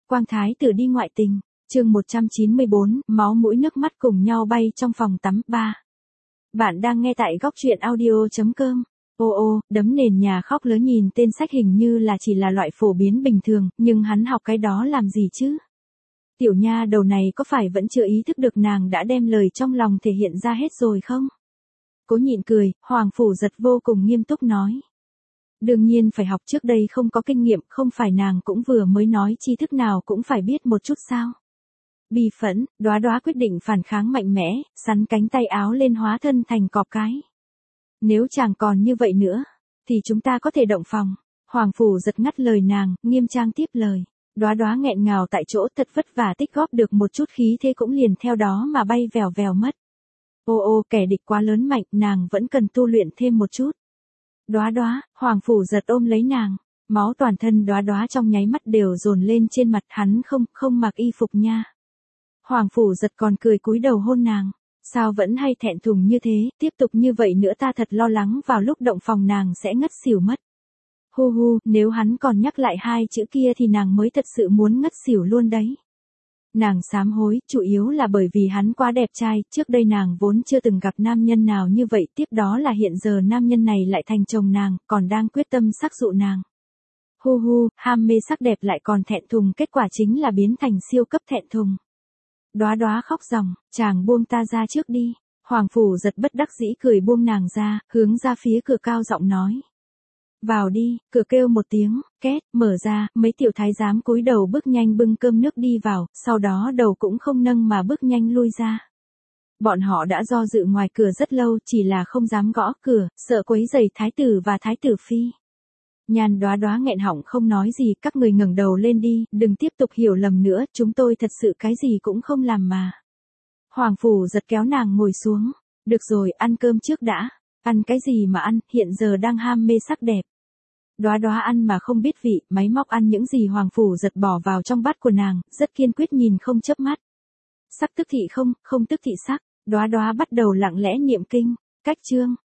Quang thái tử đi ngoại tình, chương 194, máu mũi nước mắt cùng nhau bay trong phòng tắm. 3. Bạn đang nghe tại góc truyện audio.com. Ô, đấm nền nhà khóc lớn, nhìn tên sách hình như là chỉ là loại phổ biến bình thường, nhưng hắn học cái đó làm gì chứ? Tiểu nha đầu này có phải vẫn chưa ý thức được nàng đã đem lời trong lòng thể hiện ra hết rồi không? Cố nhịn cười, Hoàng Phủ Giật vô cùng nghiêm túc nói. Đương nhiên phải học, trước đây không có kinh nghiệm, không phải nàng cũng vừa mới nói tri thức nào cũng phải biết một chút sao? Bi phẫn, Đóa Đóa quyết định phản kháng mạnh mẽ, sắn cánh tay áo lên hóa thân thành cọp cái. Nếu chàng còn như vậy nữa, thì chúng ta có thể động phòng. Hoàng Phủ Giật ngắt lời nàng, nghiêm trang tiếp lời. Đóa Đóa nghẹn ngào tại chỗ, thật vất vả tích góp được một chút khí thế cũng liền theo đó mà bay vèo vèo mất. Ô, kẻ địch quá lớn mạnh, nàng vẫn cần tu luyện thêm một chút. Đóa Đóa, Hoàng Phủ Giật ôm lấy nàng, máu toàn thân Đóa Đóa trong nháy mắt đều dồn lên trên mặt. Hắn không mặc y phục nha. Hoàng Phủ Giật còn cười cúi đầu hôn nàng. Sao vẫn hay thẹn thùng như thế, tiếp tục như vậy nữa ta thật lo lắng vào lúc động phòng nàng sẽ ngất xỉu mất. Hu, nếu hắn còn nhắc lại hai chữ kia thì nàng mới thật sự muốn ngất xỉu luôn đấy. Nàng sám hối, chủ yếu là bởi vì hắn quá đẹp trai, trước đây nàng vốn chưa từng gặp nam nhân nào như vậy, tiếp đó là hiện giờ nam nhân này lại thành chồng nàng, còn đang quyết tâm sắc dụ nàng. Hu, ham mê sắc đẹp lại còn thẹn thùng, kết quả chính là biến thành siêu cấp thẹn thùng. Đóa Đóa khóc ròng, chàng buông ta ra trước đi. Hoàng Phủ Giật bất đắc dĩ cười buông nàng ra, hướng ra phía cửa cao giọng nói. Vào đi, cửa kêu một tiếng, két, mở ra, mấy tiểu thái giám cúi đầu bước nhanh bưng cơm nước đi vào, sau đó đầu cũng không nâng mà bước nhanh lui ra. Bọn họ đã do dự ngoài cửa rất lâu, chỉ là không dám gõ cửa, sợ quấy rầy thái tử và thái tử phi. Nhan Đóa Đóa nghẹn họng không nói gì, các người ngẩng đầu lên đi, đừng tiếp tục hiểu lầm nữa, chúng tôi thật sự cái gì cũng không làm mà. Hoàng Phủ Giật kéo nàng ngồi xuống, được rồi, ăn cơm trước đã. Ăn cái gì mà ăn, hiện giờ đang ham mê sắc đẹp. Đóa Đóa ăn mà không biết vị, máy móc ăn những gì Hoàng Phủ Giật bỏ vào trong bát của nàng, rất kiên quyết nhìn không chớp mắt. Sắc tức thị không tức thị sắc, Đóa Đóa bắt đầu lặng lẽ niệm kinh, cách chương,